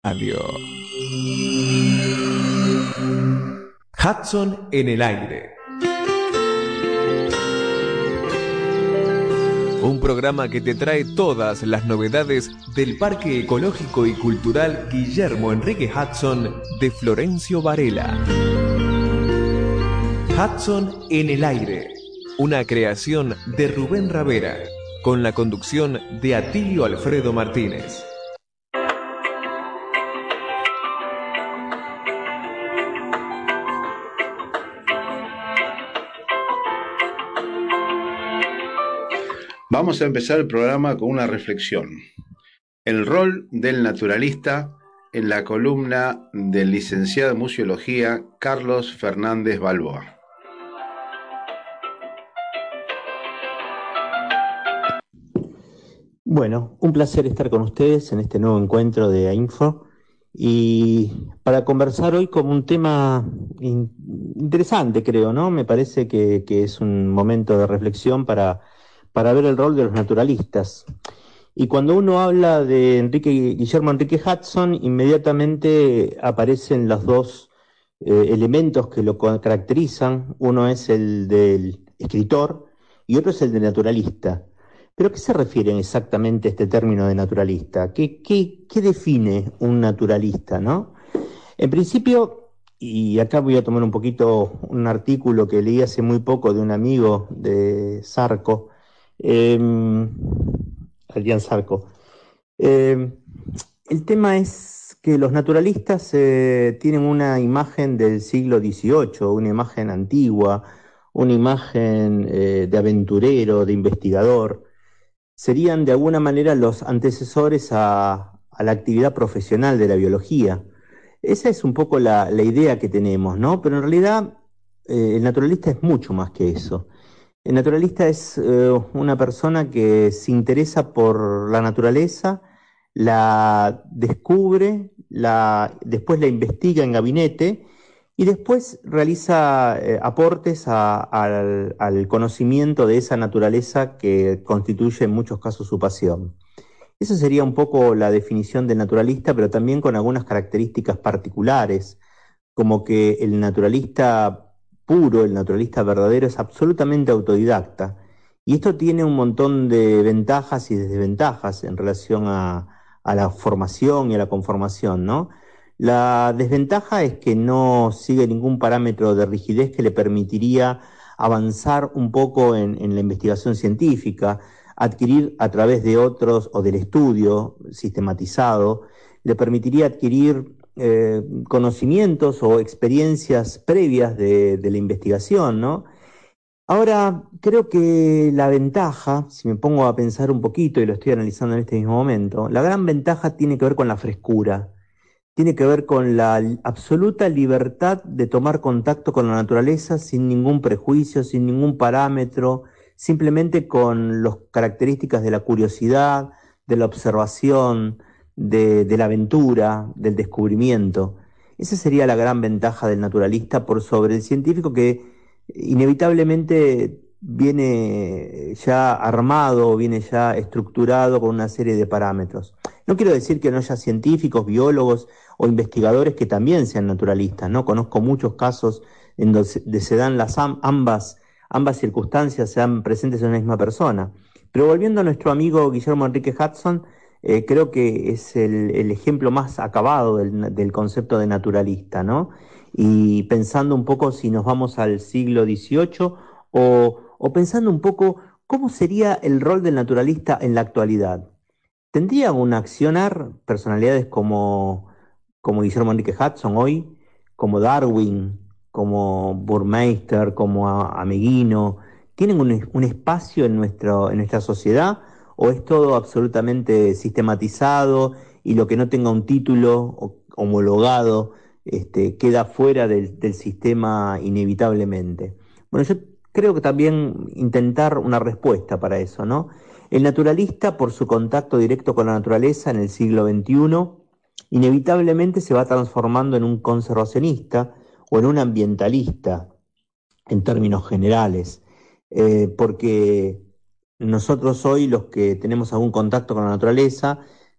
Radio. Hudson en el aire. Un programa que te trae todas las novedades del Parque Ecológico y Cultural Guillermo Enrique Hudson de Florencio Varela. Hudson en el aire, una creación de Rubén Ravera, con la conducción de Atilio Alfredo Martínez. Vamos a empezar el programa con una reflexión. El rol del naturalista en la columna del licenciado en Museología Carlos Fernández Balboa. Bueno, un placer estar con ustedes en este nuevo encuentro de AINFO y para conversar hoy con un tema interesante, creo, ¿no? Me parece que es un momento de reflexión para ver el rol de los naturalistas. Y cuando uno habla de Guillermo Enrique Hudson, inmediatamente aparecen los dos elementos que lo caracterizan. Uno es el del escritor y otro es el del naturalista. ¿Pero a qué se refiere exactamente este término de naturalista? ¿Qué define un naturalista, no? En principio, y acá voy a tomar un poquito un artículo que leí hace muy poco de un amigo de Sarco, Adrián Sarco. El tema es que los naturalistas tienen una imagen del siglo XVIII, una imagen antigua, una imagen de aventurero, de investigador. Serían de alguna manera los antecesores a la actividad profesional de la biología. Esa es un poco la idea que tenemos, ¿no? Pero en realidad el naturalista es mucho más que eso. El naturalista es una persona que se interesa por la naturaleza, la descubre, después la investiga en gabinete y después realiza aportes al conocimiento de esa naturaleza que constituye en muchos casos su pasión. Esa sería un poco la definición del naturalista, pero también con algunas características particulares, como que el naturalista puro, el naturalista verdadero, es absolutamente autodidacta. Y esto tiene un montón de ventajas y desventajas en relación a la formación y a la conformación, ¿no? La desventaja es que no sigue ningún parámetro de rigidez que le permitiría avanzar un poco en la investigación científica, adquirir a través de otros o del estudio sistematizado, le permitiría adquirir conocimientos o experiencias previas de la investigación, ¿no? Ahora, creo que la ventaja, si me pongo a pensar un poquito, y lo estoy analizando en este mismo momento, la gran ventaja tiene que ver con la frescura, tiene que ver con la absoluta libertad de tomar contacto con la naturaleza sin ningún prejuicio, sin ningún parámetro, simplemente con las características de la curiosidad, de la observación, de la aventura, del descubrimiento. Esa sería la gran ventaja del naturalista por sobre el científico, que inevitablemente viene ya armado, viene ya estructurado con una serie de parámetros. No quiero decir que no haya científicos, biólogos o investigadores que también sean naturalistas, ¿no? Conozco muchos casos en donde se dan ambas circunstancias, se dan presentes en una misma persona. Pero volviendo a nuestro amigo Guillermo Enrique Hudson, creo que es el ejemplo más acabado del concepto de naturalista, ¿no? Y pensando un poco si nos vamos al siglo XVIII o pensando un poco cómo sería el rol del naturalista en la actualidad. ¿Tendría un accionar personalidades como Guillermo Enrique Hudson hoy, como Darwin, como Burmeister, como Ameguino? ¿Tienen un espacio en nuestra sociedad o es todo absolutamente sistematizado y lo que no tenga un título homologado queda fuera del sistema inevitablemente? Bueno, yo creo que también intentar una respuesta para eso, ¿no? El naturalista, por su contacto directo con la naturaleza en el siglo XXI, inevitablemente se va transformando en un conservacionista o en un ambientalista, en términos generales, porque nosotros hoy, los que tenemos algún contacto con la naturaleza,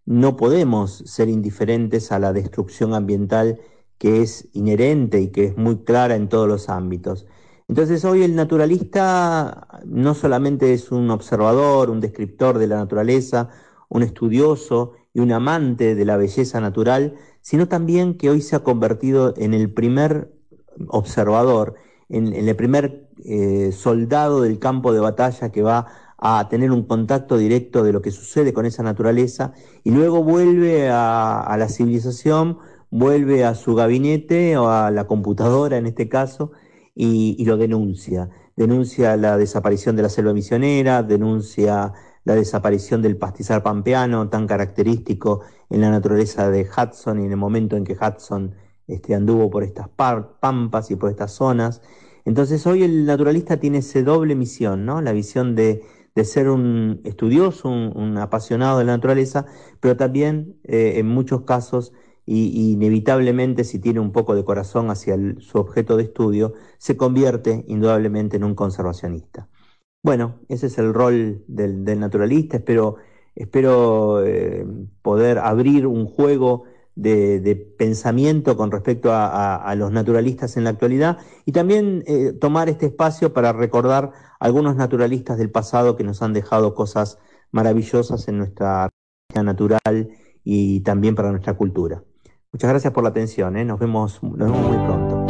no podemos ser indiferentes a la destrucción ambiental que es inherente y que es muy clara en todos los ámbitos. Entonces hoy el naturalista no solamente es un observador, un descriptor de la naturaleza, un estudioso y un amante de la belleza natural, sino también que hoy se ha convertido en el primer observador, en el primer soldado del campo de batalla que va a tener un contacto directo de lo que sucede con esa naturaleza y luego vuelve a la civilización, vuelve a su gabinete o a la computadora en este caso y lo denuncia. Denuncia la desaparición de la selva misionera, denuncia la desaparición del pastizal pampeano tan característico en la naturaleza de Hudson y en el momento en que Hudson anduvo por estas pampas y por estas zonas. Entonces hoy el naturalista tiene esa doble misión, ¿no? La visión de ser un estudioso, un apasionado de la naturaleza, pero también en muchos casos, y inevitablemente si tiene un poco de corazón hacia su objeto de estudio, se convierte indudablemente en un conservacionista. Bueno, ese es el rol del naturalista. Espero poder abrir un juego de pensamiento con respecto a los naturalistas en la actualidad y también tomar este espacio para recordar algunos naturalistas del pasado que nos han dejado cosas maravillosas en nuestra realidad natural y también para nuestra cultura. Muchas gracias por la atención, ¿eh? Nos vemos muy pronto.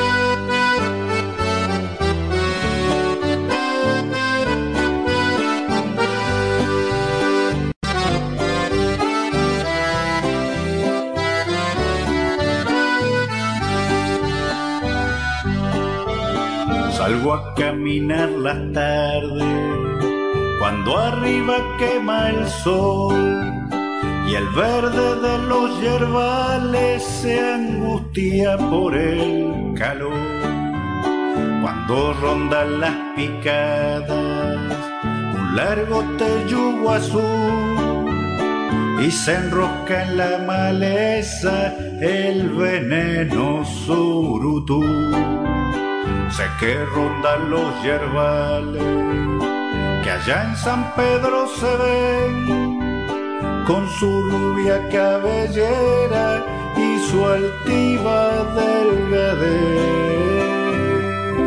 Salgo a caminar las tardes, cuando arriba quema el sol y el verde de los yerbales se angustia por el calor. Cuando rondan las picadas un largo teyugo azul y se enrosca en la maleza el veneno surutú. Sé que rondan los yerbales que allá en San Pedro se ven con su rubia cabellera y su altiva delgadez.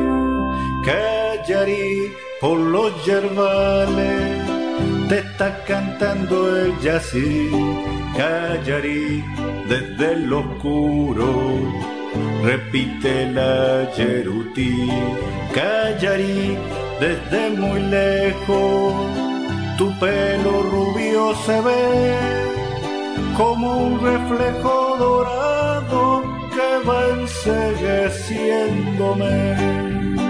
Callarí por los yerbales te está cantando el yací. Callarí desde el oscuro repite la yerutí. Callarí desde muy lejos tu pelo rubio se ve como un reflejo dorado que va encegueciéndome.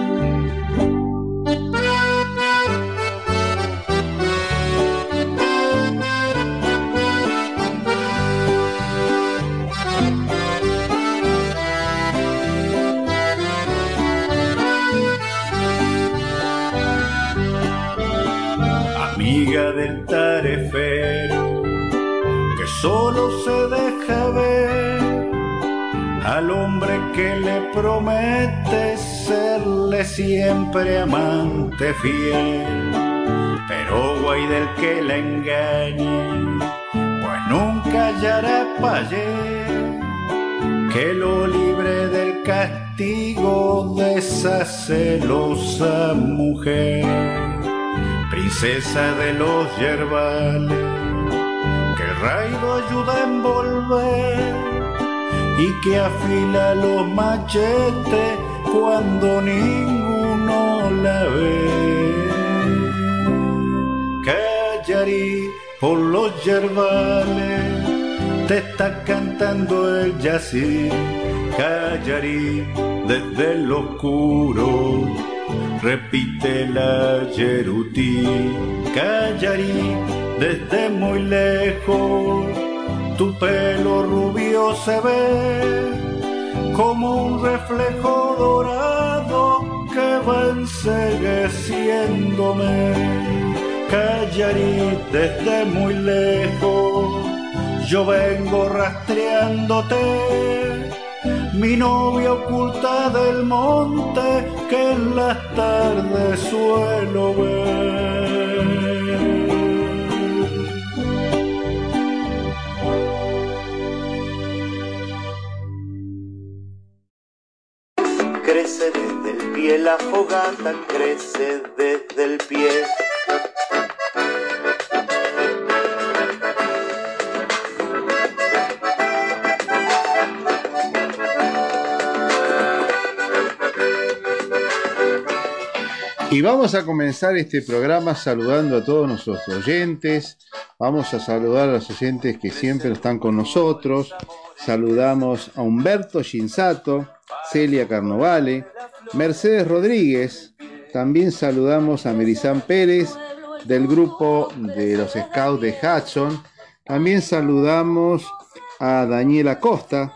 Amiga del tarefero que solo se deja ver al hombre que le promete serle siempre amante fiel, pero guay del que la engañe, pues nunca hallará payé que lo libre del castigo de esa celosa mujer. Princesa de los yerbales, que el rayo ayuda a envolver y que afila los machetes cuando ninguno la ve. Callarí por los yerbales te está cantando el yací. Callarí desde el oscuro repite la yerutí. Callarí desde muy lejos tu pelo rubio se ve como un reflejo dorado que va encegueciéndome. Callarí desde muy lejos yo vengo rastreándote, mi novia oculta del monte que en las tardes suelo ver. crece desde el pie, la fogata crece desde el pie. Y vamos a comenzar este programa saludando a todos nuestros oyentes. Vamos a saludar a los oyentes que siempre están con nosotros. Saludamos a Humberto Shinsato, Celia Carnovale, Mercedes Rodríguez. También saludamos a Merizán Pérez del grupo de los Scouts de Hudson. También saludamos a Daniela Costa,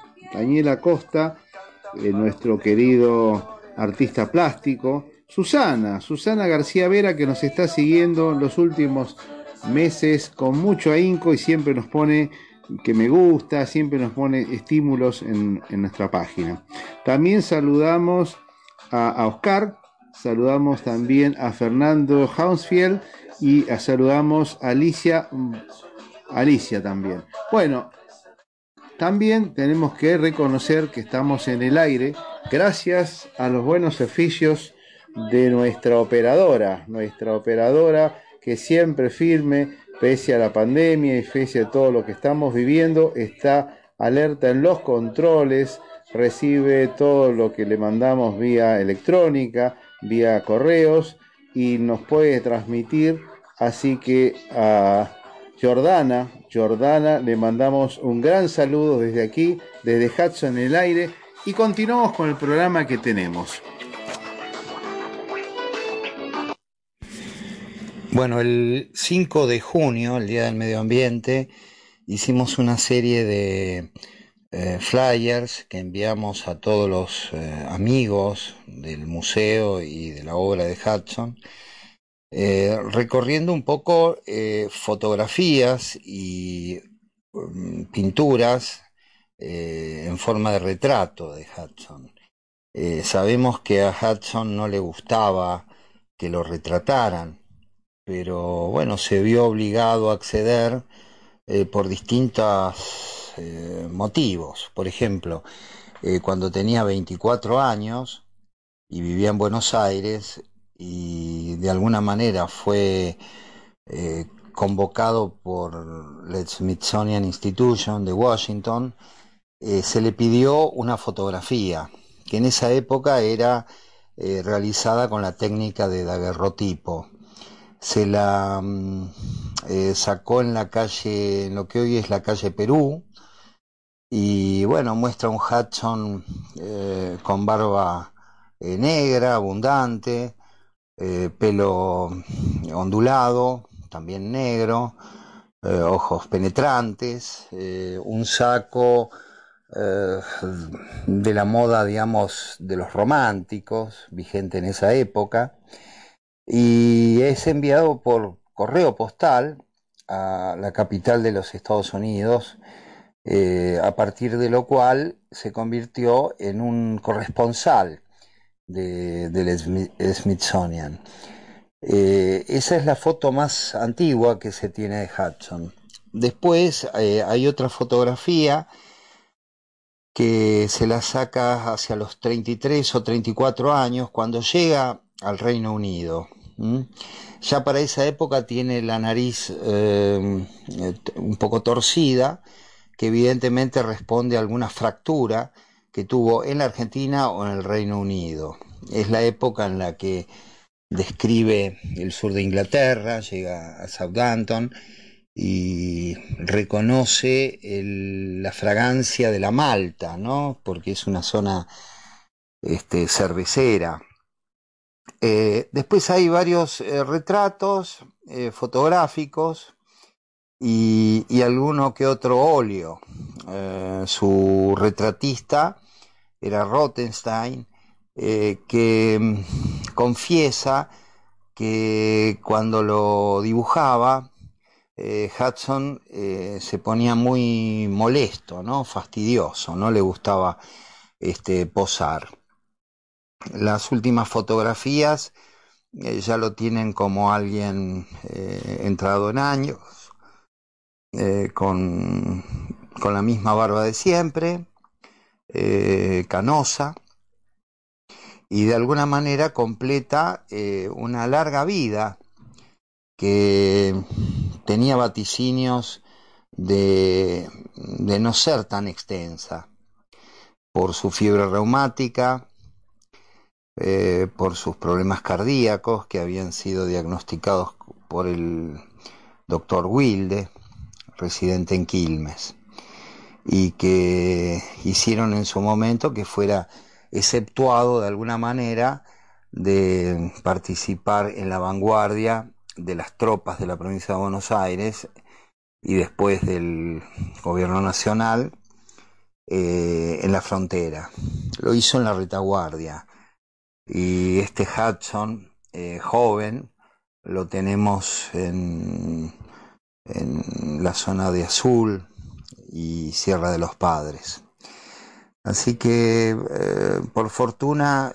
nuestro querido artista plástico. Susana García Vera, que nos está siguiendo en los últimos meses con mucho ahínco y siempre nos pone que me gusta, siempre nos pone estímulos en nuestra página. También saludamos a Oscar, saludamos también a Fernando Hounsfield y saludamos a Alicia también. Bueno, también tenemos que reconocer que estamos en el aire gracias a los buenos oficios de nuestra operadora que siempre firme, pese a la pandemia y pese a todo lo que estamos viviendo, está alerta en los controles, recibe todo lo que le mandamos vía electrónica, vía correos y nos puede transmitir. Así que a Jordana le mandamos un gran saludo desde aquí, desde Hudson en el aire, y continuamos con el programa que tenemos. Bueno, el 5 de junio, el Día del Medio Ambiente, hicimos una serie de flyers que enviamos a todos los amigos del museo y de la obra de Hudson, recorriendo un poco fotografías y pinturas en forma de retrato de Hudson. Sabemos que a Hudson no le gustaba que lo retrataran, pero bueno, se vio obligado a acceder por distintos motivos. Por ejemplo, cuando tenía 24 años y vivía en Buenos Aires y de alguna manera fue convocado por la Smithsonian Institution de Washington, se le pidió una fotografía que en esa época era realizada con la técnica de daguerrotipo. Se la sacó en la calle, en lo que hoy es la calle Perú, y bueno, muestra un Hudson con barba negra, abundante, pelo ondulado, también negro, ojos penetrantes, un saco de la moda, digamos, de los románticos, vigente en esa época, y es enviado por correo postal a la capital de los Estados Unidos, a partir de lo cual se convirtió en un corresponsal del Smithsonian. Esa es la foto más antigua que se tiene de Hudson. Después hay otra fotografía que se la saca hacia los 33 o 34 años, cuando llega al Reino Unido. Ya para esa época tiene la nariz un poco torcida, que evidentemente responde a alguna fractura que tuvo en la Argentina o en el Reino Unido. Es la época en la que describe el sur de Inglaterra, llega a Southampton y reconoce la fragancia de la malta, ¿no? Porque es una zona cervecera. Después hay varios retratos fotográficos y alguno que otro óleo. Su retratista era Rothenstein, que confiesa que cuando lo dibujaba, Hudson se ponía muy molesto, ¿no? Fastidioso, no le gustaba posar. Las últimas fotografías ya lo tienen como alguien entrado en años, con la misma barba de siempre, canosa, y de alguna manera completa una larga vida que tenía vaticinios de no ser tan extensa, por su fiebre reumática, por sus problemas cardíacos que habían sido diagnosticados por el doctor Wilde, residente en Quilmes, y que hicieron en su momento que fuera exceptuado de alguna manera de participar en la vanguardia de las tropas de la provincia de Buenos Aires y después del gobierno nacional en la frontera. Lo hizo en la retaguardia, y este Hudson joven lo tenemos en la zona de Azul y Sierra de los Padres. Así que por fortuna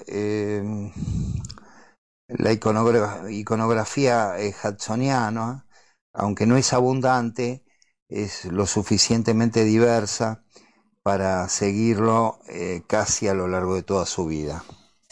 la iconografía hudsoniana, aunque no es abundante, es lo suficientemente diversa para seguirlo casi a lo largo de toda su vida.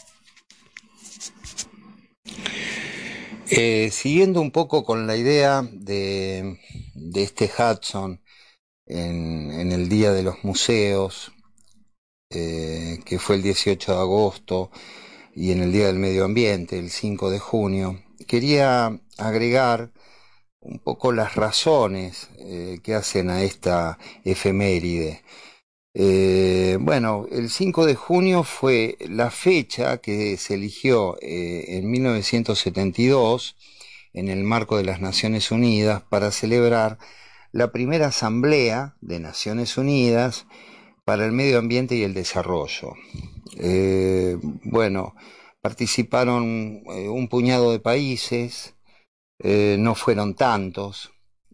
Siguiendo un poco con la idea de este Hudson en el Día de los Museos, que fue el 18 de agosto, y en el Día del Medio Ambiente, el 5 de junio, quería agregar un poco las razones que hacen a esta efeméride. Bueno, el 5 de junio fue la fecha que se eligió en 1972 en el marco de las Naciones Unidas para celebrar la primera Asamblea de Naciones Unidas para el Medio Ambiente y el Desarrollo. Bueno, participaron un puñado de países, no fueron tantos.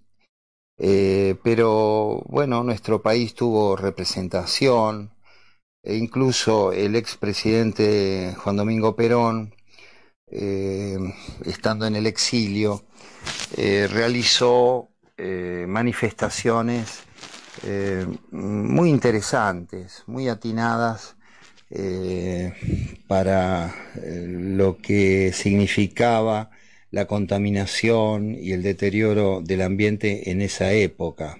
Pero bueno, nuestro país tuvo representación, e incluso el expresidente Juan Domingo Perón, estando en el exilio, realizó manifestaciones muy interesantes, muy atinadas para lo que significaba la contaminación y el deterioro del ambiente en esa época.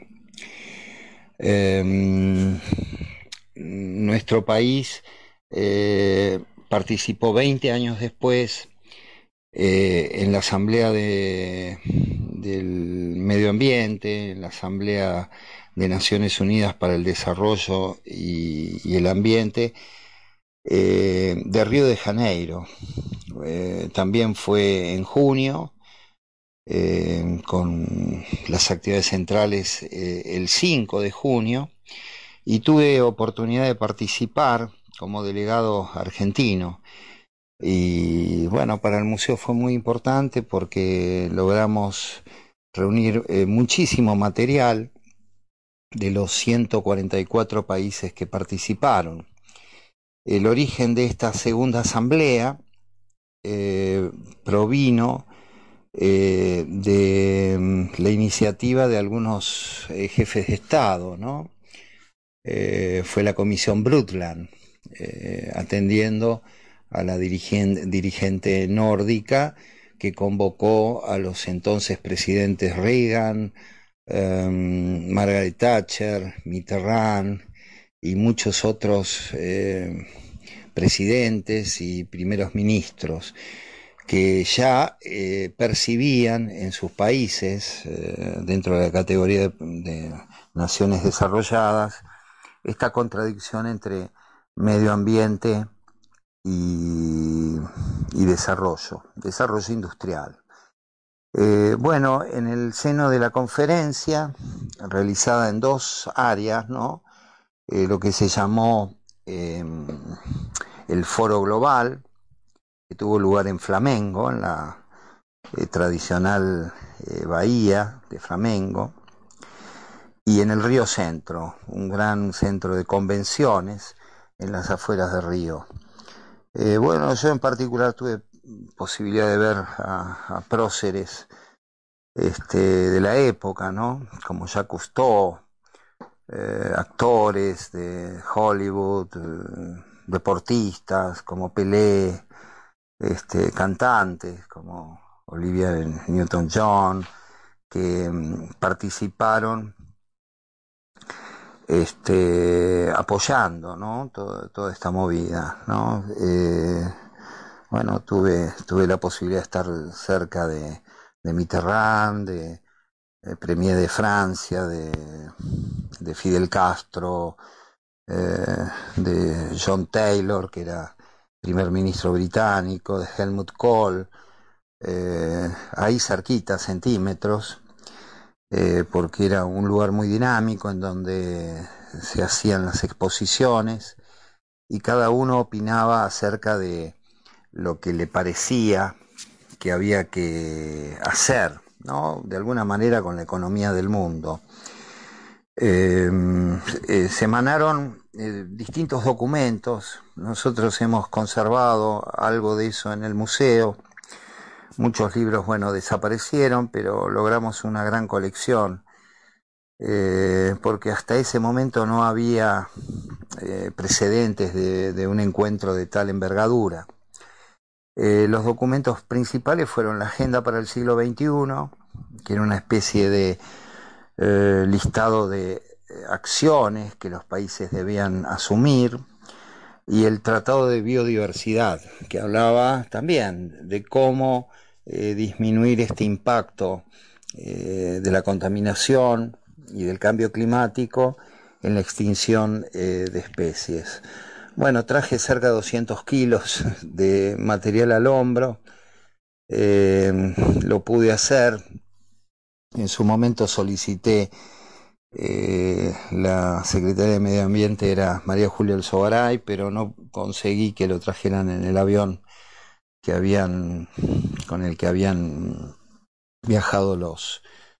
Nuestro país participó 20 años después en la Asamblea del Medio Ambiente, en la Asamblea de Naciones Unidas para el Desarrollo y el Ambiente de Río de Janeiro. También fue en junio, con las actividades centrales el 5 de junio, y tuve oportunidad de participar como delegado argentino. Y bueno, para el museo fue muy importante porque logramos reunir muchísimo material de los 144 países que participaron. El origen de esta segunda asamblea provino de la iniciativa de algunos jefes de Estado, ¿no? Fue la Comisión Brundtland, atendiendo a la dirigente nórdica que convocó a los entonces presidentes Reagan, Margaret Thatcher, Mitterrand y muchos otros presidentes y primeros ministros que ya percibían en sus países, dentro de la categoría de naciones desarrolladas, esta contradicción entre medio ambiente y desarrollo industrial. Bueno, en el seno de la conferencia, realizada en dos áreas, ¿no? Lo que se llamó el Foro Global, que tuvo lugar en Flamengo, en la tradicional bahía de Flamengo, y en el Río Centro, un gran centro de convenciones en las afueras de Río. Bueno, yo en particular tuve posibilidad de ver a próceres de la época, ¿no? Como Jacques Cousteau, actores de Hollywood, deportistas como Pelé, cantantes como Olivia Newton-John, que participaron apoyando, ¿no? toda esta movida, ¿no? Bueno, tuve la posibilidad de estar cerca de Mitterrand, de Premier de Francia, de Fidel Castro, de John Taylor, que era primer ministro británico, de Helmut Kohl, ahí cerquita, centímetros, porque era un lugar muy dinámico en donde se hacían las exposiciones y cada uno opinaba acerca de lo que le parecía que había que hacer, ¿no? De alguna manera con la economía del mundo. Se emanaron distintos documentos. Nosotros hemos conservado algo de eso en el museo. Muchos libros, bueno, desaparecieron, pero logramos una gran colección, porque hasta ese momento no había precedentes de un encuentro de tal envergadura. Los documentos principales fueron la Agenda para el siglo XXI, que era una especie de listado de acciones que los países debían asumir, y el Tratado de Biodiversidad, que hablaba también de cómo disminuir este impacto de la contaminación y del cambio climático en la extinción de especies. Bueno, traje cerca de 200 kilos de material al hombro, lo pude hacer. En su momento solicité, la secretaria de Medio Ambiente era María Julia Alzogaray, pero no conseguí que lo trajeran en el avión con el que habían viajado los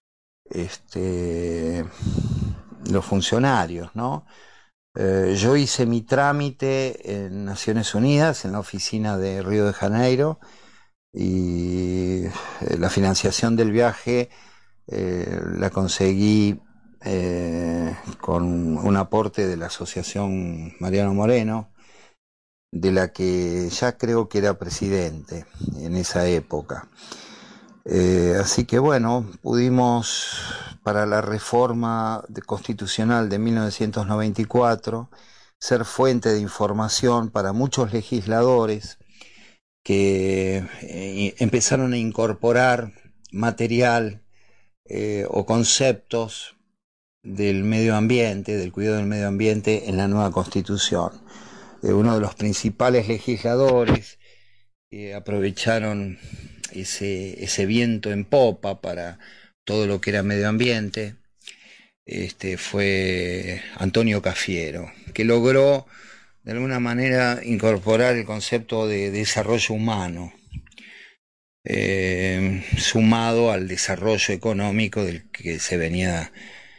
funcionarios, ¿no? Yo hice mi trámite en Naciones Unidas, en la oficina de Río de Janeiro, y la financiación del viaje la conseguí con un aporte de la Asociación Mariano Moreno, de la que ya creo que era presidente en esa época. Así que bueno, pudimos, para la reforma constitucional de 1994, ser fuente de información para muchos legisladores que empezaron a incorporar material o conceptos del medio ambiente, del cuidado del medio ambiente en la nueva Constitución. Uno de los principales legisladores aprovecharon ese viento en popa para todo lo que era medio ambiente, fue Antonio Cafiero, que logró de alguna manera incorporar el concepto de desarrollo humano, sumado al desarrollo económico del que se venía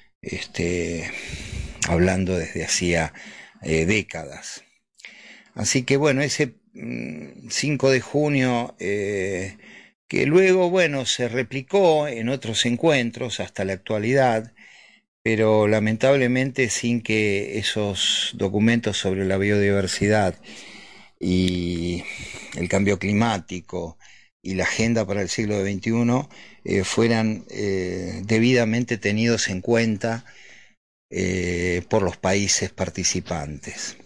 hablando desde hacía décadas. Así que bueno, ese 5 de junio, que luego, bueno, se replicó en otros encuentros hasta la actualidad, pero lamentablemente sin que esos documentos sobre la biodiversidad y el cambio climático y la agenda para el siglo XXI fueran debidamente tenidos en cuenta por los países participantes.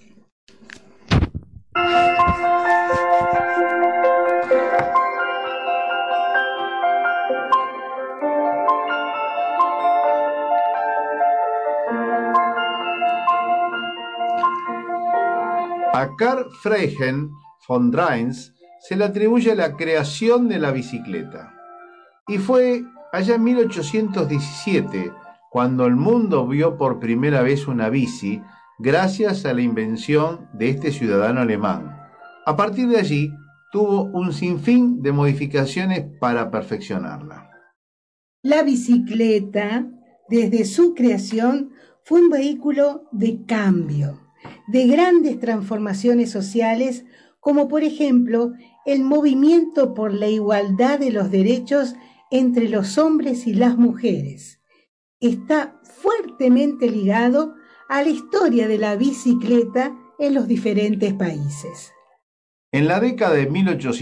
A Carl Friedrich von Dreins se le atribuye la creación de la bicicleta. Y fue allá en 1817 cuando el mundo vio por primera vez una bici gracias a la invención de este ciudadano alemán. A partir de allí tuvo un sinfín de modificaciones para perfeccionarla. La bicicleta, desde su creación, fue un vehículo de cambio, de grandes transformaciones sociales, como por ejemplo el movimiento por la igualdad de los derechos entre los hombres y las mujeres. Está fuertemente ligado a la historia de la bicicleta en los diferentes países. En la década de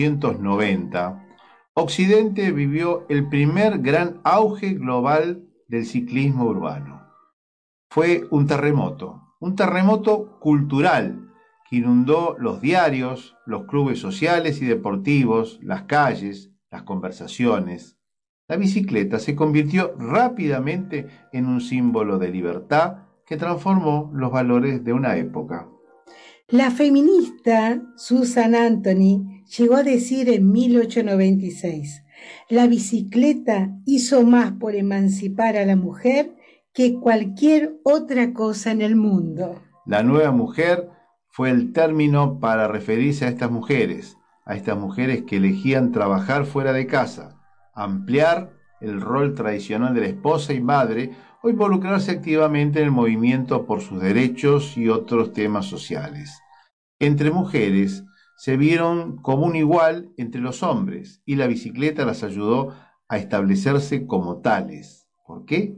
1890, Occidente vivió el primer gran auge global del ciclismo urbano. Fue un terremoto cultural que inundó los diarios, los clubes sociales y deportivos, las calles, las conversaciones. La bicicleta se convirtió rápidamente en un símbolo de libertad que transformó los valores de una época. La feminista Susan Anthony llegó a decir en 1896, la bicicleta hizo más por emancipar a la mujer que cualquier otra cosa en el mundo. La nueva mujer fue el término para referirse a estas mujeres que elegían trabajar fuera de casa, ampliar el rol tradicional de la esposa y madre o involucrarse activamente en el movimiento por sus derechos y otros temas sociales. Entre mujeres se vieron como un igual entre los hombres y la bicicleta las ayudó a establecerse como tales. ¿Por qué?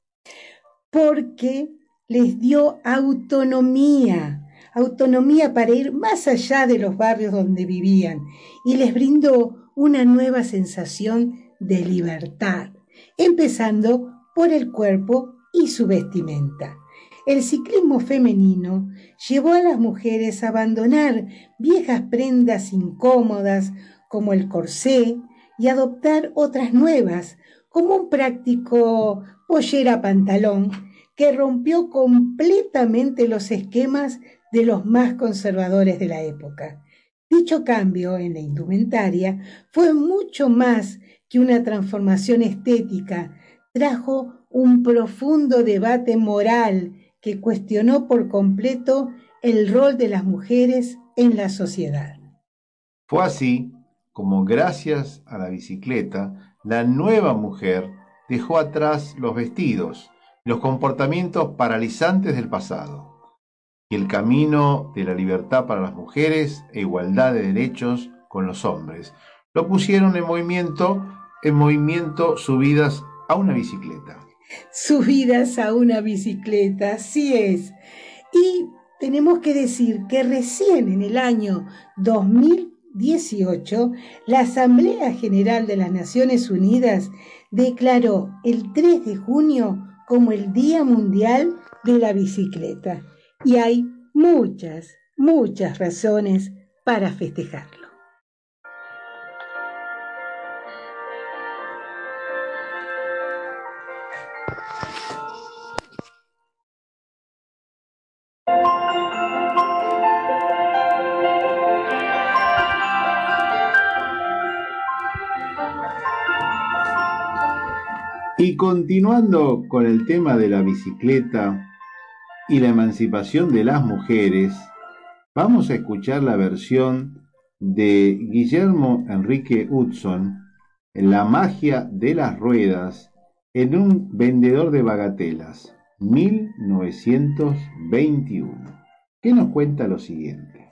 Porque les dio autonomía para ir más allá de los barrios donde vivían y les brindó una nueva sensación de libertad, empezando por el cuerpo y su vestimenta. El ciclismo femenino llevó a las mujeres a abandonar viejas prendas incómodas como el corsé y adoptar otras nuevas, como un práctico pollera-pantalón que rompió completamente los esquemas de los más conservadores de la época. Dicho cambio en la indumentaria fue mucho más que una transformación estética, trajo un profundo debate moral que cuestionó por completo el rol de las mujeres en la sociedad. Fue así como, gracias a la bicicleta, la nueva mujer dejó atrás los vestidos, los comportamientos paralizantes del pasado, y el camino de la libertad para las mujeres e igualdad de derechos con los hombres. Lo pusieron en movimiento subidas a una bicicleta. Subidas a una bicicleta, así es. Y tenemos que decir que recién en el año 2018, la Asamblea General de las Naciones Unidas declaró el 3 de junio como el Día Mundial de la Bicicleta. Y hay muchas razones para festejarlo. Y continuando con el tema de la bicicleta y la emancipación de las mujeres, vamos a escuchar la versión de Guillermo Enrique Hudson, La magia de las ruedas, en un vendedor de bagatelas, 1921, que nos cuenta lo siguiente.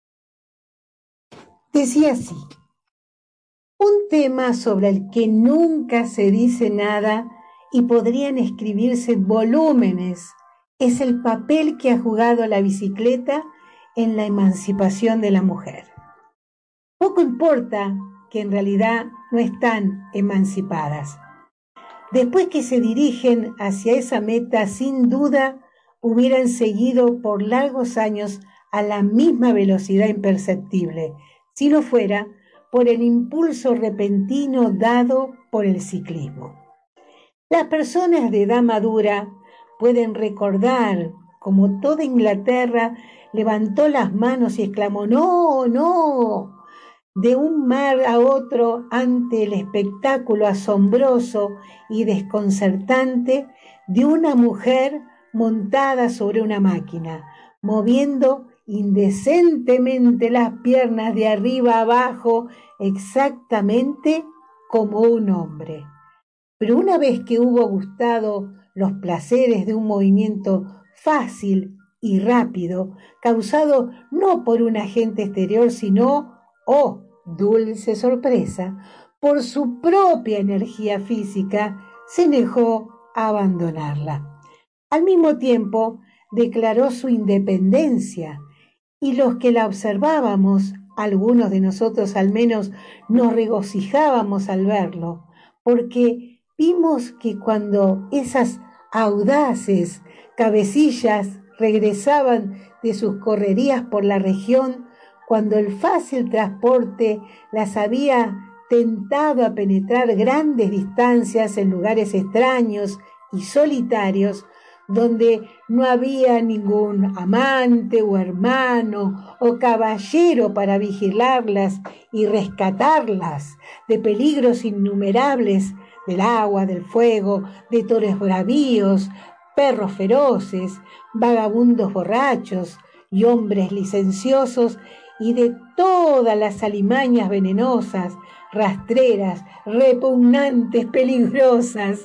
Decía así: un tema sobre el que nunca se dice nada y podrían escribirse volúmenes es el papel que ha jugado la bicicleta en la emancipación de la mujer. Poco importa que en realidad no están emancipadas. Después que se dirigen hacia esa meta, sin duda hubieran seguido por largos años a la misma velocidad imperceptible, si no fuera por el impulso repentino dado por el ciclismo. Las personas de edad madura pueden recordar cómo toda Inglaterra levantó las manos y exclamó ¡no, no!, de un mar a otro ante el espectáculo asombroso y desconcertante de una mujer montada sobre una máquina, moviendo indecentemente las piernas de arriba a abajo, exactamente como un hombre. Pero una vez que hubo gustado los placeres de un movimiento fácil y rápido, causado no por un agente exterior, sino, oh, dulce sorpresa, por su propia energía física, se negó a abandonarla. Al mismo tiempo, declaró su independencia y los que la observábamos, algunos de nosotros al menos, nos regocijábamos al verlo, porque vimos que cuando esas audaces cabecillas regresaban de sus correrías por la región, cuando el fácil transporte las había tentado a penetrar grandes distancias en lugares extraños y solitarios, donde no había ningún amante o hermano o caballero para vigilarlas y rescatarlas de peligros innumerables, del agua, del fuego, de toros bravíos, perros feroces, vagabundos borrachos y hombres licenciosos, y de todas las alimañas venenosas, rastreras, repugnantes, peligrosas,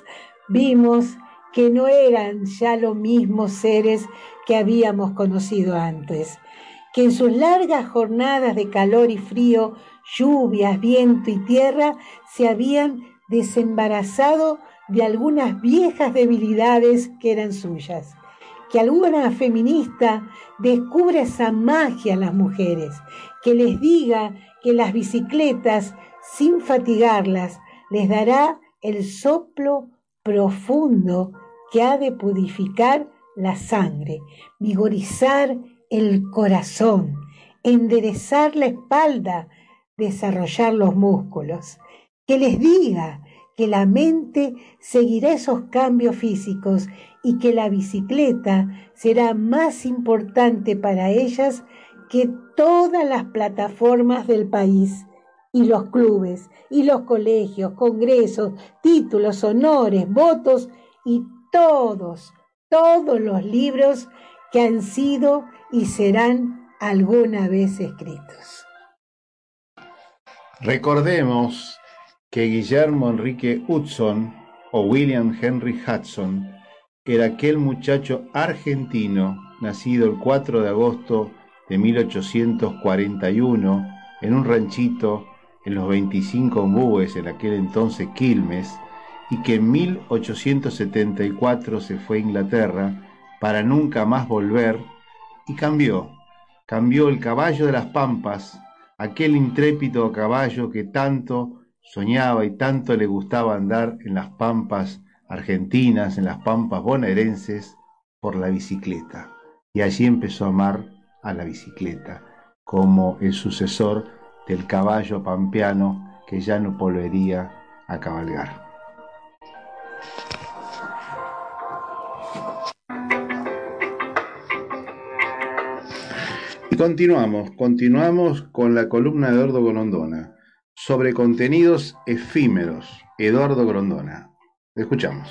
vimos que no eran ya los mismos seres que habíamos conocido antes, que en sus largas jornadas de calor y frío, lluvias, viento y tierra, se habían desembarazado de algunas viejas debilidades que eran suyas, que alguna feminista descubra esa magia en las mujeres, que les diga que las bicicletas, sin fatigarlas, les dará el soplo profundo que ha de purificar la sangre, vigorizar el corazón, enderezar la espalda, desarrollar los músculos, que les diga que la mente seguirá esos cambios físicos y que la bicicleta será más importante para ellas que todas las plataformas del país, y los clubes, y los colegios, congresos, títulos, honores, votos y todos los libros que han sido y serán alguna vez escritos. Recordemos que Guillermo Enrique Hudson, o William Henry Hudson, era aquel muchacho argentino nacido el 4 de agosto de 1841 en un ranchito en los 25 ombúes, en aquel entonces Quilmes, y que en 1874 se fue a Inglaterra para nunca más volver, y cambió el caballo de las pampas, aquel intrépido caballo que tanto soñaba y tanto le gustaba andar en las pampas argentinas, en las pampas bonaerenses, por la bicicleta. Y allí empezó a amar a la bicicleta, como el sucesor del caballo pampeano que ya no volvería a cabalgar. Y continuamos con la columna de Eduardo Grondona sobre contenidos efímeros. Eduardo Grondona, escuchamos.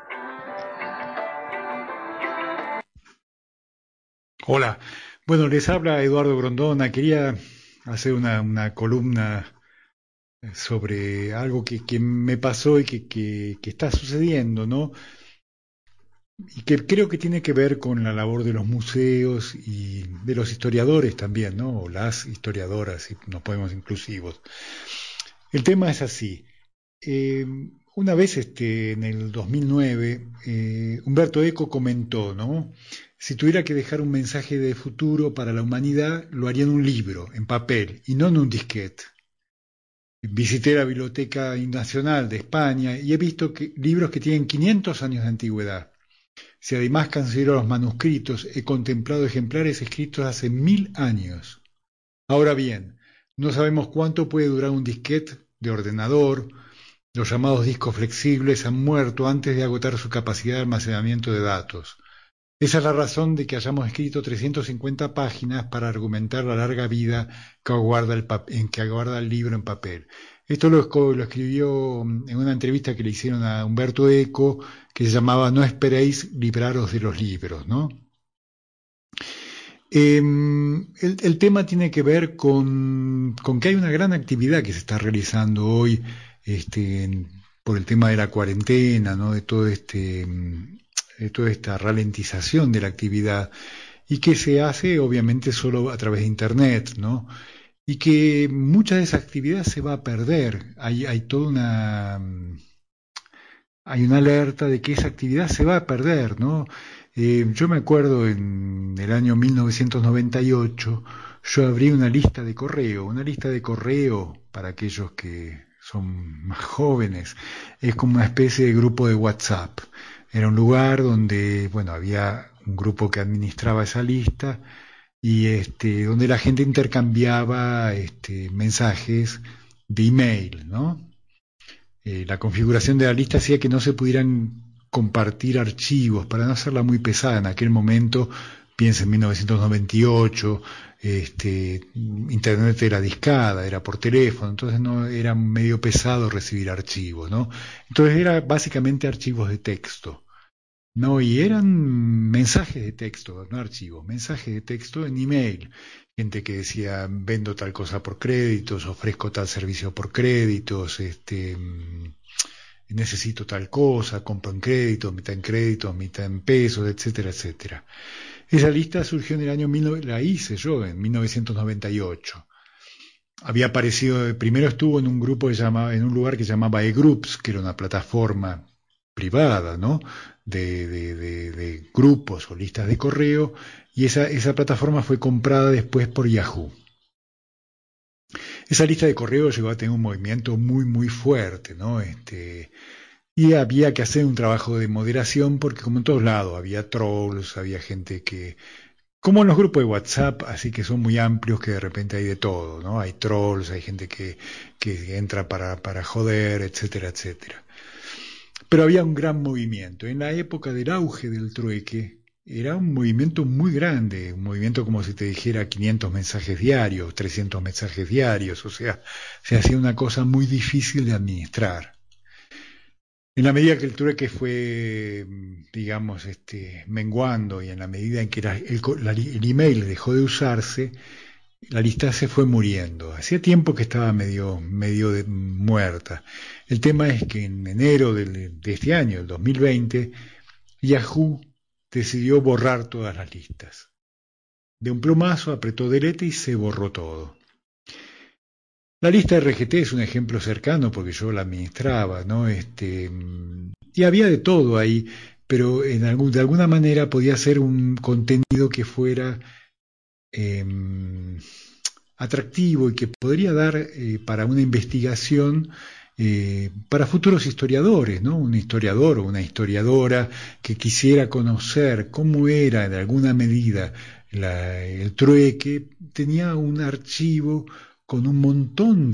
Hola, bueno, les habla Eduardo Grondona. Quería hacer una columna sobre algo que me pasó y que está sucediendo, ¿no? Y que creo que tiene que ver con la labor de los museos y de los historiadores también, ¿no? O las historiadoras, si nos ponemos inclusivos. El tema es así. Una vez en el 2009, Umberto Eco comentó, ¿no? Si tuviera que dejar un mensaje de futuro para la humanidad, lo haría en un libro, en papel, y no en un disquete. Visité la Biblioteca Nacional de España y he visto libros que tienen 500 años de antigüedad. Si además considero los manuscritos, he contemplado ejemplares escritos hace 1000 años. Ahora bien, no sabemos cuánto puede durar un disquete de ordenador. Los llamados discos flexibles han muerto antes de agotar su capacidad de almacenamiento de datos. Esa es la razón de que hayamos escrito 350 páginas para argumentar la larga vida que aguarda el libro en papel. Esto lo escribió en una entrevista que le hicieron a Umberto Eco, que se llamaba No esperéis libraros de los libros, ¿no? El tema tiene que ver con que hay una gran actividad que se está realizando hoy por el tema de la cuarentena, ¿no? De toda esta ralentización de la actividad, y que se hace obviamente solo a través de Internet, ¿no? Y que mucha de esa actividad se va a perder. Hay una alerta de que esa actividad se va a perder, ¿no? Yo me acuerdo en el año 1998, yo abrí una lista de correo para aquellos que son más jóvenes, es como una especie de grupo de WhatsApp. Era un lugar donde, bueno, había un grupo que administraba esa lista y donde la gente intercambiaba mensajes de email, ¿no? La configuración de la lista hacía que no se pudieran compartir archivos para no hacerla muy pesada. En aquel momento, piensa en 1998, Internet era discada, era por teléfono, entonces no era medio pesado recibir archivos, ¿no? Entonces era básicamente archivos de texto. No, y eran mensajes de texto, no archivos, mensajes de texto en email. Gente que decía, vendo tal cosa por créditos, ofrezco tal servicio por créditos, necesito tal cosa, compro en créditos, mitad en pesos, etcétera, etcétera. Esa lista surgió en el año, la hice yo en 1998. Había aparecido, primero estuvo en un grupo en un lugar que se llamaba eGroups, que era una plataforma privada, ¿no? De grupos o listas de correo, y esa plataforma fue comprada después por Yahoo. Esa lista de correo llegó a tener un movimiento muy, muy fuerte, ¿no? Y había que hacer un trabajo de moderación porque como en todos lados había trolls, había gente que, como en los grupos de WhatsApp, así que son muy amplios que de repente hay de todo, ¿no? Hay trolls, hay gente que entra para joder, etcétera, etcétera. Pero había un gran movimiento. En la época del auge del trueque, era un movimiento muy grande, un movimiento como si te dijera 500 mensajes diarios, 300 mensajes diarios, o sea, se hacía una cosa muy difícil de administrar. En la medida que el trueque fue, digamos, menguando y en la medida en que el email dejó de usarse, la lista se fue muriendo. Hacía tiempo que estaba medio muerta. El tema es que en enero de este año, el 2020, Yahoo decidió borrar todas las listas. De un plumazo apretó delete y se borró todo. La lista RGT es un ejemplo cercano porque yo la administraba, ¿no? Y había de todo ahí, pero de alguna manera podía ser un contenido que fuera atractivo y que podría dar para una investigación para futuros historiadores, ¿no? Un historiador o una historiadora que quisiera conocer cómo era de alguna medida el trueque, tenía un archivo con un montón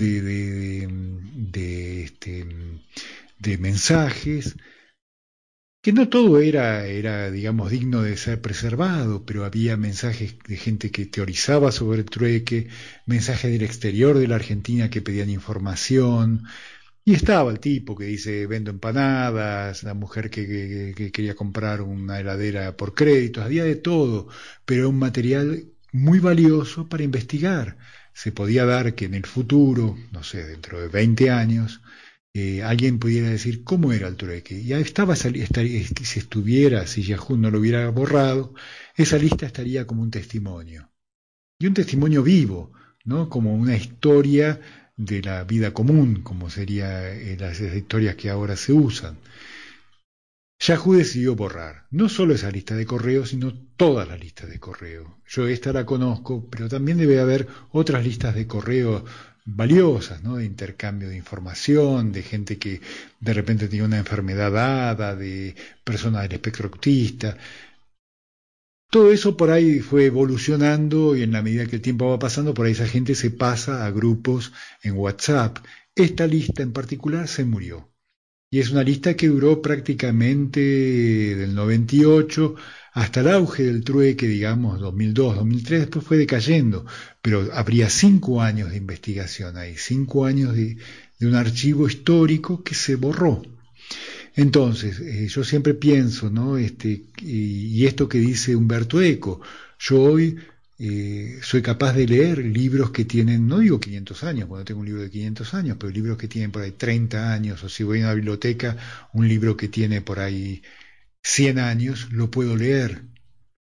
de mensajes, que no todo era, digamos, digno de ser preservado, pero había mensajes de gente que teorizaba sobre el trueque, mensajes del exterior de la Argentina que pedían información, y estaba el tipo que dice, vendo empanadas, la mujer que quería comprar una heladera por créditos, había de todo, pero era un material muy valioso para investigar. Se podía dar que en el futuro, no sé, dentro de 20 años, alguien pudiera decir cómo era el trueque. Y ahí estaba, si Yahoo no lo hubiera borrado, esa lista estaría como un testimonio. Y un testimonio vivo, ¿no? Como una historia de la vida común, como serían las historias que ahora se usan. Yahoo decidió borrar no solo esa lista de correo, sino todas las listas de correo. Yo esta la conozco, pero también debe haber otras listas de correo valiosas, ¿no? De intercambio de información, de gente que de repente tiene una enfermedad dada, de personas del espectro autista. Todo eso por ahí fue evolucionando y en la medida que el tiempo va pasando, por ahí esa gente se pasa a grupos en WhatsApp. Esta lista en particular se murió. Y es una lista que duró prácticamente del 98 hasta el auge del trueque, digamos, 2002, 2003, después fue decayendo, pero habría 5 años de investigación ahí, 5 años de un archivo histórico que se borró. Entonces, yo siempre pienso, ¿no? Y esto que dice Umberto Eco, yo hoy soy capaz de leer libros que tienen, no digo 500 años, cuando tengo un libro de 500 años, pero libros que tienen por ahí 30 años, o si voy a una biblioteca, un libro que tiene por ahí 100 años, lo puedo leer.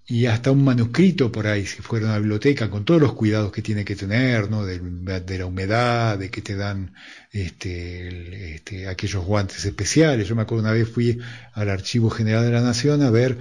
y hasta un manuscrito por ahí, si fuera una biblioteca, con todos los cuidados que tiene que tener, ¿no? De la humedad, de que te dan aquellos guantes especiales. Yo me acuerdo una vez fui al Archivo General de la Nación a ver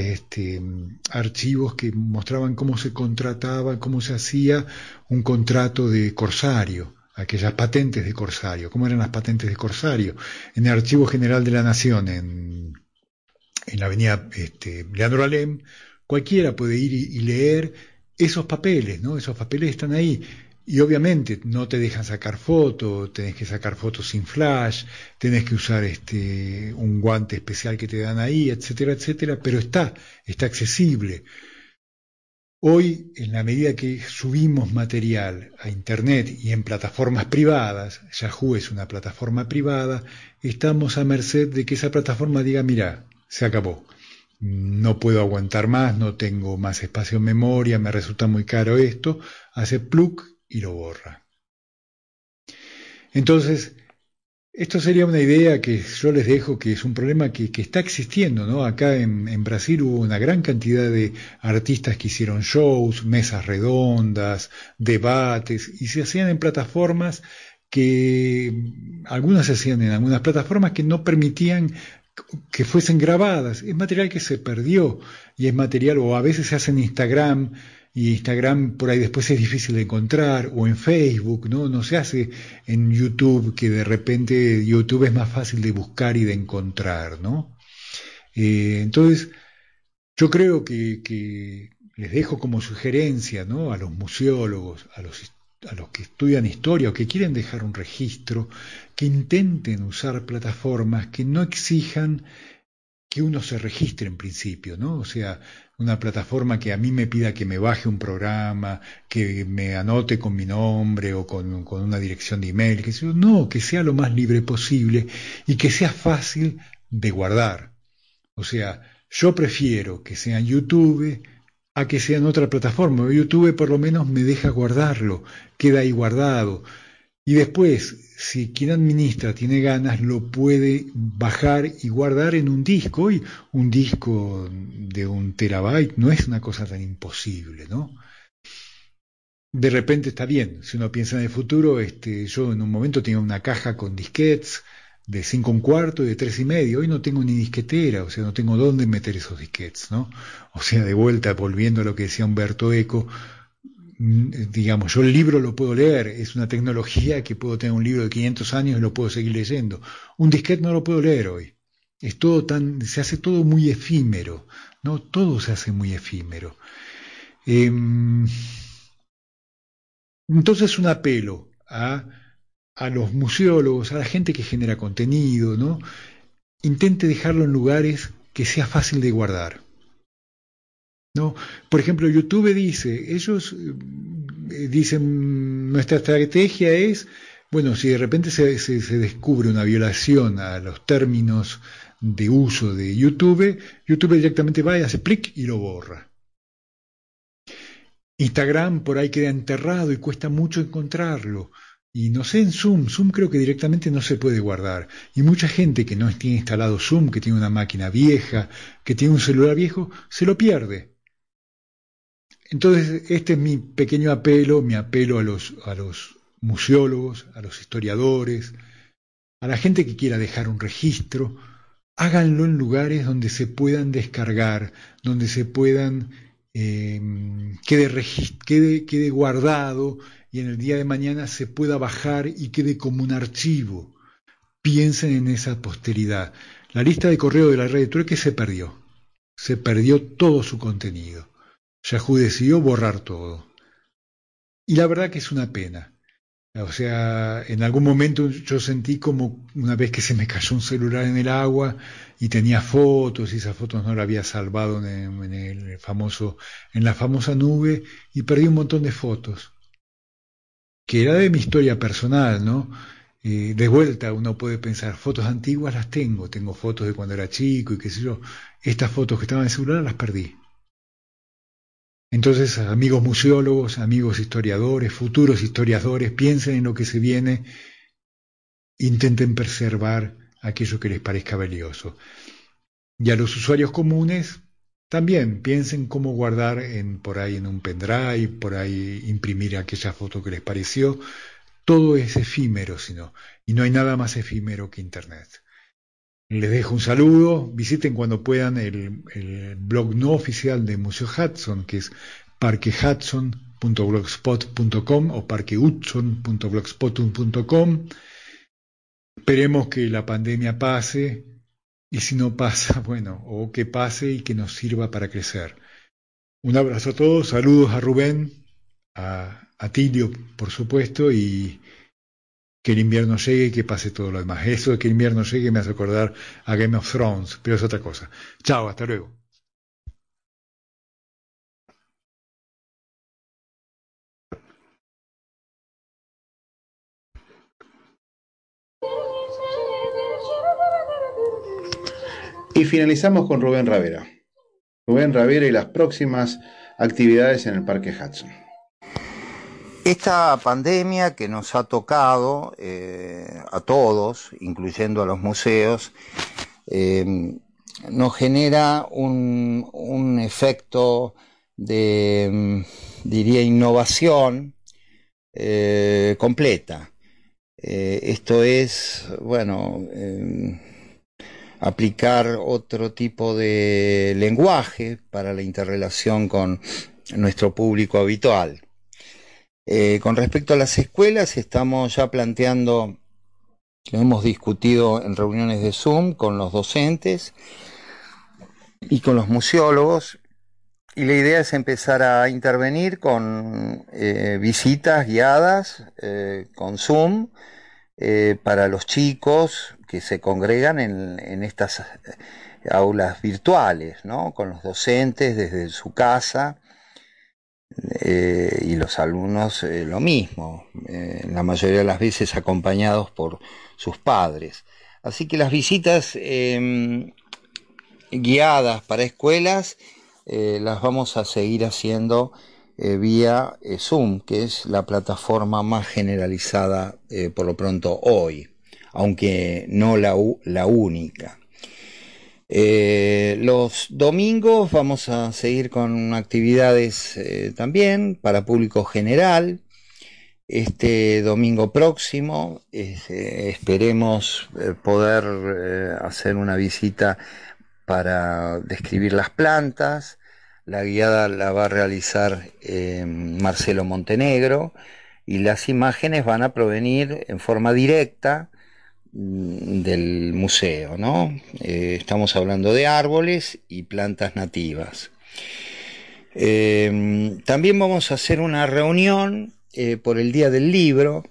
archivos que mostraban cómo se contrataba, cómo se hacía un contrato de corsario, aquellas patentes de corsario, cómo eran las patentes de corsario. En el Archivo General de la Nación, en la avenida Leandro Alem, cualquiera puede ir y leer esos papeles, ¿no? Esos papeles están ahí. Y obviamente no te dejan sacar fotos, tenés que sacar fotos sin flash, tenés que usar un guante especial que te dan ahí, etcétera, etcétera, pero está accesible. Hoy, en la medida que subimos material a Internet y en plataformas privadas, Yahoo es una plataforma privada, estamos a merced de que esa plataforma diga, mira, se acabó, no puedo aguantar más, no tengo más espacio en memoria, me resulta muy caro esto, hace plug y lo borra. Entonces, esto sería una idea que yo les dejo, que es un problema que está existiendo, ¿no? Acá en Brasil hubo una gran cantidad de artistas que hicieron shows, mesas redondas, debates, y se hacían en plataformas algunas se hacían en algunas plataformas que no permitían que fuesen grabadas. Es material que se perdió, y es material, o a veces se hace en Instagram, y Instagram por ahí después es difícil de encontrar, o en Facebook, no se hace en YouTube, que de repente YouTube es más fácil de buscar y de encontrar, ¿no? Entonces, yo creo que les dejo como sugerencia, ¿no? A los museólogos, a los que estudian historia o que quieren dejar un registro, que intenten usar plataformas que no exijan que uno se registre en principio, ¿no? O sea, una plataforma que a mí me pida que me baje un programa, que me anote con mi nombre o con una dirección de email, que sea lo más libre posible y que sea fácil de guardar. O sea, yo prefiero que sea en YouTube a que sea en otra plataforma. YouTube por lo menos me deja guardarlo, queda ahí guardado. Y después, si quien administra tiene ganas, lo puede bajar y guardar en un disco. Y un disco de 1 terabyte no es una cosa tan imposible, ¿no? De repente está bien. Si uno piensa en el futuro, yo en un momento tenía una caja con disquetes de 5 1/4 y de 3,5. Hoy no tengo ni disquetera, o sea, no tengo dónde meter esos disquetes, ¿no? O sea, de vuelta, volviendo a lo que decía Humberto Eco, digamos, yo el libro lo puedo leer, es una tecnología que puedo tener un libro de 500 años y lo puedo seguir leyendo. Un disquete no lo puedo leer hoy. Se hace todo muy efímero, ¿no? Todo se hace muy efímero. Entonces un apelo a los museólogos, a la gente que genera contenido, ¿no? Intente dejarlo en lugares que sea fácil de guardar, ¿no? Por ejemplo, YouTube ellos dicen, nuestra estrategia es, bueno, si de repente se descubre una violación a los términos de uso de YouTube directamente va y hace clic y lo borra. Instagram por ahí queda enterrado y cuesta mucho encontrarlo. Y no sé, en Zoom creo que directamente no se puede guardar. Y mucha gente que no tiene instalado Zoom, que tiene una máquina vieja, que tiene un celular viejo, se lo pierde. Entonces, este es mi pequeño apelo, a los museólogos, a los historiadores, a la gente que quiera dejar un registro. Háganlo en lugares donde se puedan descargar, donde se puedan quede guardado, y en el día de mañana se pueda bajar y quede como un archivo. Piensen en esa posteridad. La lista de correo de la red de trueque se perdió todo su contenido. Yahoo decidió borrar todo. Y la verdad que es una pena. O sea, en algún momento yo sentí como una vez que se me cayó un celular en el agua y tenía fotos, y esas fotos no las había salvado en la famosa nube, y perdí un montón de fotos, que era de mi historia personal, ¿no? De vuelta uno puede pensar, fotos antiguas las tengo fotos de cuando era chico y qué sé yo. Estas fotos que estaban en el celular las perdí. Entonces, amigos museólogos, amigos historiadores, futuros historiadores, piensen en lo que se viene, intenten preservar aquello que les parezca valioso. Y a los usuarios comunes, también piensen cómo guardar por ahí en un pendrive, por ahí imprimir aquella foto que les pareció. Todo es efímero, y no hay nada más efímero que Internet. Les dejo un saludo, visiten cuando puedan el blog no oficial de Museo Hudson, que es parquehudson.blogspot.com o parquehudson.blogspot.com. Esperemos que la pandemia pase, y si no pasa, bueno, o que pase y que nos sirva para crecer. Un abrazo a todos, saludos a Rubén, a Tilio, por supuesto, y que el invierno llegue y que pase todo lo demás. Eso de que el invierno llegue me hace acordar a Game of Thrones, pero es otra cosa. Chao, hasta luego. Y finalizamos con Rubén Ravera. Rubén Ravera y las próximas actividades en el Parque Hudson. Esta pandemia que nos ha tocado a todos, incluyendo a los museos, nos genera un efecto de, diría, innovación completa. Esto es, bueno, aplicar otro tipo de lenguaje para la interrelación con nuestro público habitual. Con respecto a las escuelas, estamos ya planteando, lo hemos discutido en reuniones de Zoom con los docentes y con los museólogos, y la idea es empezar a intervenir con visitas guiadas con Zoom para los chicos que se congregan en estas aulas virtuales, ¿no? Con los docentes desde su casa. Y los alumnos lo mismo, la mayoría de las veces acompañados por sus padres. Así que las visitas guiadas para escuelas las vamos a seguir haciendo vía Zoom, que es la plataforma más generalizada por lo pronto hoy, aunque no la única. Los domingos vamos a seguir con actividades también para público general. Este domingo próximo esperemos poder hacer una visita para describir las plantas. La guiada la va a realizar Marcelo Montenegro, y las imágenes van a provenir en forma directa del museo, ¿no? Estamos hablando de árboles y plantas nativas. También vamos a hacer una reunión por el Día del Libro,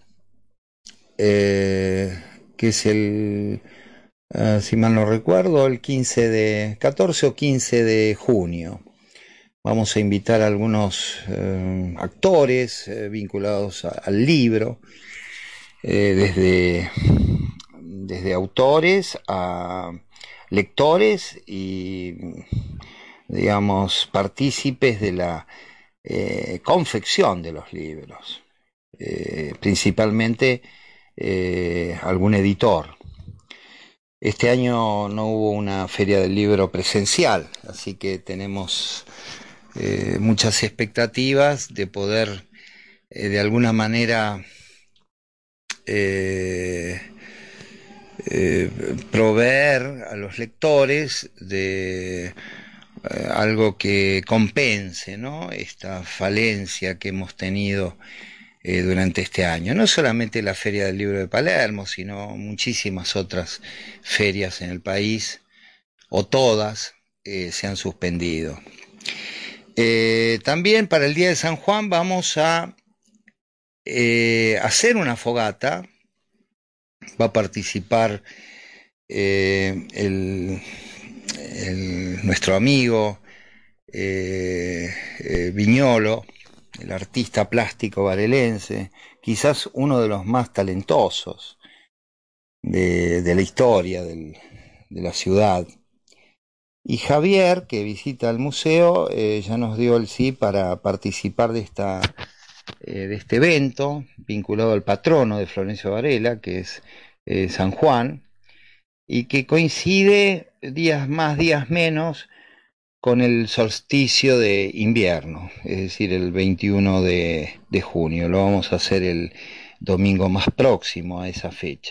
que es el, si mal no recuerdo, el 14 o 15 de junio. Vamos a invitar a algunos actores vinculados al libro, desde autores a lectores y, digamos, partícipes de la confección de los libros, principalmente algún editor. Este año no hubo una feria del libro presencial, así que tenemos muchas expectativas de poder de alguna manera proveer a los lectores de algo que compense, ¿no?, esta falencia que hemos tenido durante este año. No solamente la Feria del Libro de Palermo, sino muchísimas otras ferias en el país, o todas, se han suspendido. También para el Día de San Juan vamos a hacer una fogata. Va a participar nuestro amigo Viñolo, el artista plástico varelense, quizás uno de los más talentosos de la historia de la ciudad. Y Javier, que visita el museo, ya nos dio el sí para participar de este evento vinculado al patrono de Florencio Varela, que es San Juan, y que coincide días más, días menos con el solsticio de invierno, es decir, el 21 de junio. Lo vamos a hacer el domingo más próximo a esa fecha.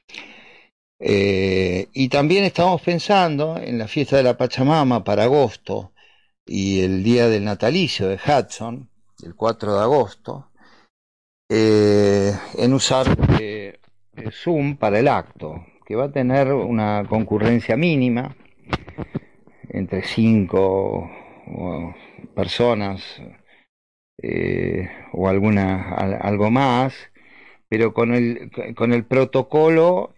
Y también estamos pensando en la fiesta de la Pachamama para agosto y el día del natalicio de Hudson, el 4 de agosto, en usar Zoom para el acto, que va a tener una concurrencia mínima, entre 5 personas o algo más, pero con el protocolo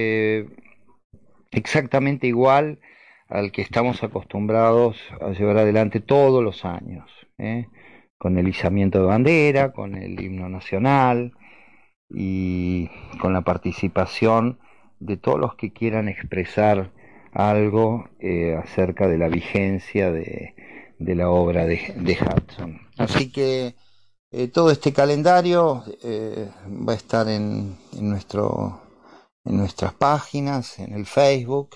exactamente igual al que estamos acostumbrados a llevar adelante todos los años, con el izamiento de bandera, con el himno nacional y con la participación de todos los que quieran expresar algo acerca de la vigencia de la obra de Hudson. Así que todo este calendario va a estar en nuestras páginas, en el Facebook,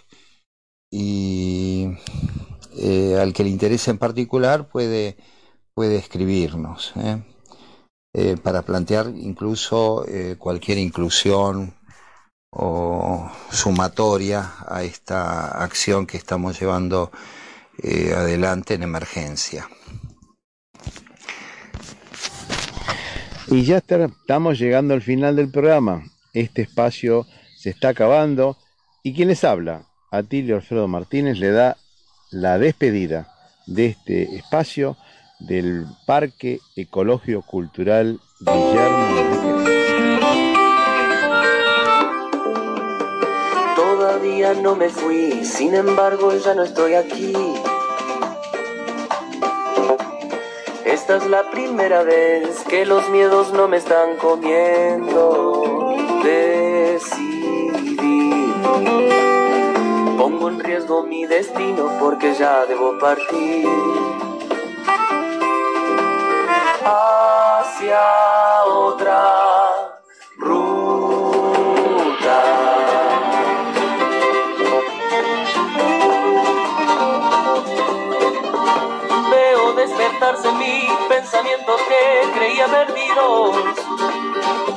y al que le interese en particular puede escribirnos para plantear incluso cualquier inclusión o sumatoria a esta acción que estamos llevando adelante en emergencia. Y ya estamos llegando al final del programa. Este espacio se está acabando y quien les habla, Atilio Alfredo Martínez, le da la despedida de este espacio del Parque Ecológico Cultural Guillermo Enrique. Todavía no me fui, sin embargo ya no estoy aquí. Esta es la primera vez que los miedos no me están comiendo. Decidí, pongo en riesgo mi destino porque ya debo partir hacia otra ruta. Veo despertarse en mí pensamientos que creía perdidos.